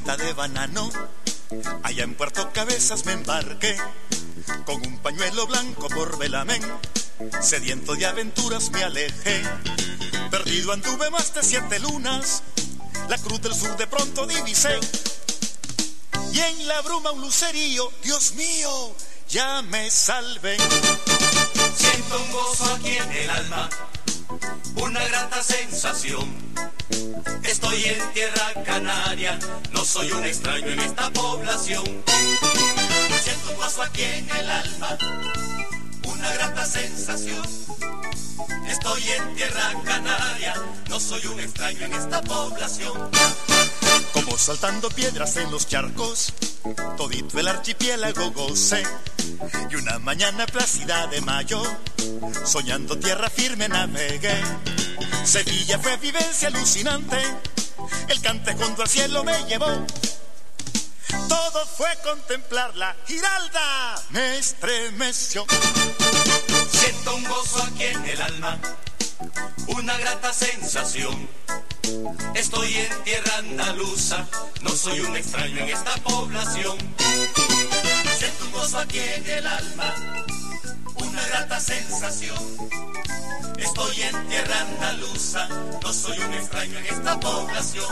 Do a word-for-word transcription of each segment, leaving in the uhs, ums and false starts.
casita de banano, allá en Puerto Cabezas me embarqué, con un pañuelo blanco por velamen, sediento de aventuras me alejé. Perdido anduve más de siete lunas, la cruz del sur de pronto divisé, y en la bruma un lucerío, Dios mío, ya me salvé. Siento un gozo aquí en el alma, una grata sensación. Estoy en tierra canaria, no soy un extraño en esta población. Siento un gozo aquí en el alma, una grata sensación. Estoy en tierra canaria, no soy un extraño en esta población. Como saltando piedras en los charcos, todito el archipiélago gocé, y una mañana plácida de mayo, soñando tierra firme navegué. Sevilla fue vivencia alucinante, el cantejón al cielo me llevó. Todo fue contemplarla, Giralda me estremeció. Siento un gozo aquí en el alma, una grata sensación. Estoy en tierra andaluza, no soy un extraño en esta población. Siento un gozo aquí en el alma, una grata sensación. Estoy en tierra andaluza, no soy un extraño en esta población.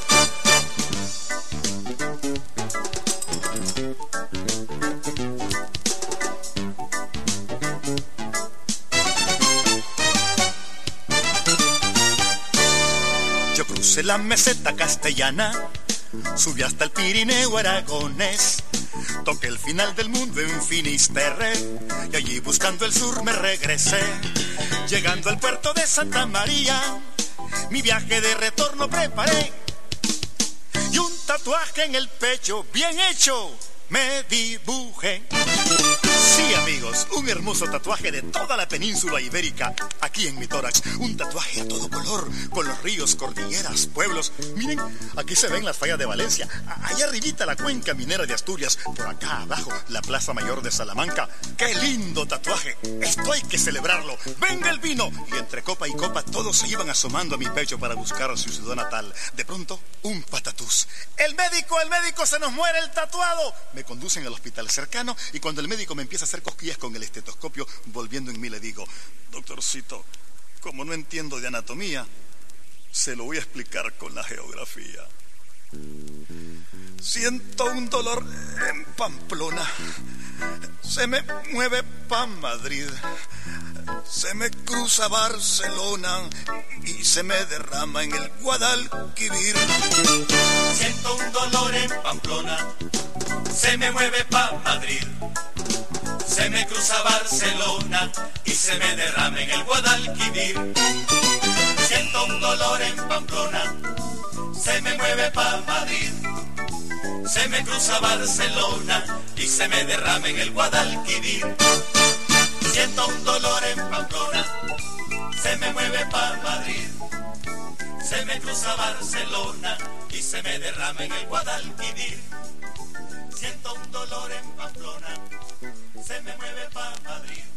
Yo crucé la meseta castellana, subí hasta el Pirineo aragonés, toqué el final del mundo en Finisterre, y allí buscando el sur me regresé. Llegando al puerto de Santa María, mi viaje de retorno preparé, y un tatuaje en el pecho bien hecho me dibujé. Sí, amigos, un hermoso tatuaje de toda la península ibérica aquí en mi tórax. Un tatuaje a todo color, con los ríos, cordilleras, pueblos. Miren, aquí se ven las fallas de Valencia, allá arribita la cuenca minera de Asturias, por acá abajo la Plaza Mayor de Salamanca. ¡Qué lindo tatuaje! Esto hay que celebrarlo. ¡Venga el vino! Y entre copa y copa todos se iban asomando a mi pecho para buscar a su ciudad natal. De pronto, un patatús. ¡El médico, el médico, se nos muere el tatuado! Me conducen al hospital cercano, y cuando el médico me empieza a hacer cosquillas con el estetoscopio, volviendo en mí le digo: doctorcito, como no entiendo de anatomía, se lo voy a explicar con la geografía. Siento un dolor en Pamplona, se me mueve pa' Madrid, se me cruza Barcelona y se me derrama en el Guadalquivir. Siento un dolor en Pamplona, se me mueve pa' Madrid, se me cruza Barcelona y se me derrama en el Guadalquivir. Siento un dolor en Pamplona, se me mueve pa' Madrid, se me cruza Barcelona y se me derrama en el Guadalquivir. Siento un dolor en Pamplona, se me mueve pa' Madrid, se me cruza Barcelona y se me derrama en el Guadalquivir. Siento un dolor en Pamplona, se me mueve pa' Madrid,